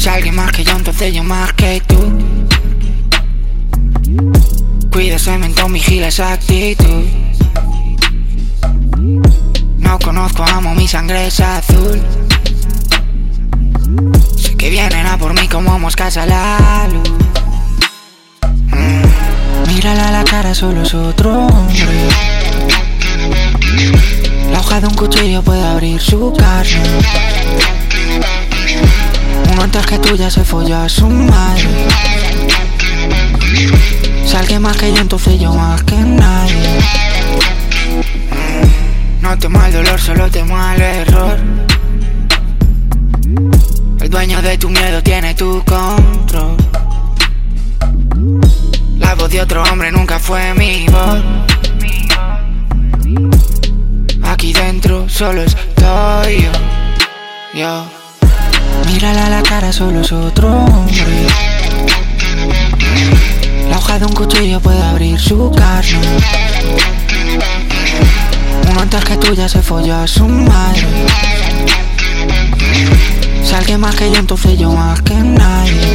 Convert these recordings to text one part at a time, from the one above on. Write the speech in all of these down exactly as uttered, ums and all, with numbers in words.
Si alguien más que yo, entonces yo más que tú. Cuida ese mentón, vigila esa actitud. No conozco, amo, mi sangre es azul. Sé que vienen a por mí como moscas a la luz. mm. Mírala a la cara, solo es otro hombre. La hoja de un cuchillo puede abrir su carne. Uno antes que tú ya se folló a su madre. Si alguien más que yo, entonces yo más que nadie. No temo al dolor, solo temo al error. El dueño de tu miedo tiene tu control. La voz de otro hombre nunca fue mi voz. Aquí dentro solo estoy yo, yo. Mírala a la cara, solo es otro hombre. La hoja de un cuchillo puede abrir su carne. Uno antes que tú ya se folló a su madre. Si alguien más que yo, entonces yo más que nadie.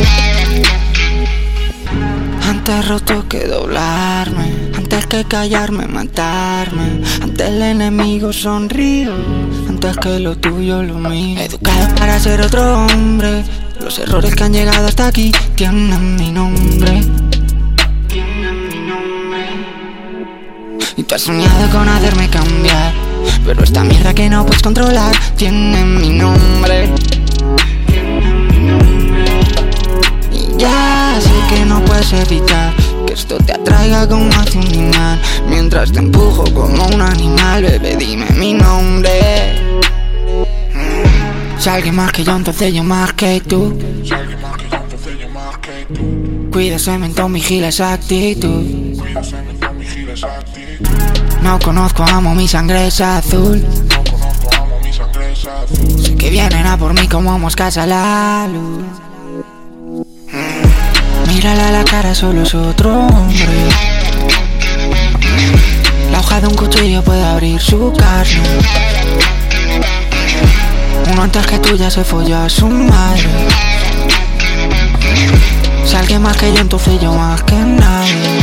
Antes roto que doblarme, antes que callarme, matarme. Antes el enemigo sonrío, antes que lo tuyo lo mío. Educado para ser otro hombre. Los errores que han llegado hasta aquí tienen mi nombre. Y tú has soñado con hacerme cambiar, pero esta mierda que no puedes controlar tiene mi nombre. Y ya sé que no puedes evitar que esto te atraiga como hace un imán. Mientras te empujo como un animal, bebé, dime mi nombre. Si alguien más que yo, entonces yo más que tú. Cuida ese mentón, vigila esa actitud. No conozco, amo, mi sangre es azul. Sé que vienen a por mí como moscas a la luz. Mírala a la cara, solo es otro hombre. La hoja de un cuchillo puede abrir su carne. Uno antes que tú ya se folló a su madre. Si alguien más que yo, entonces yo más que nadie.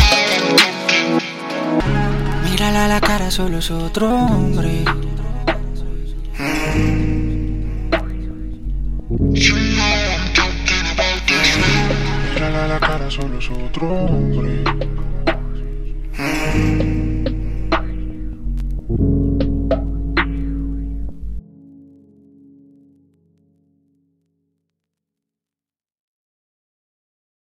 Mírala a la cara, solo es otro hombre. Mírala a la cara, solo es otro hombre.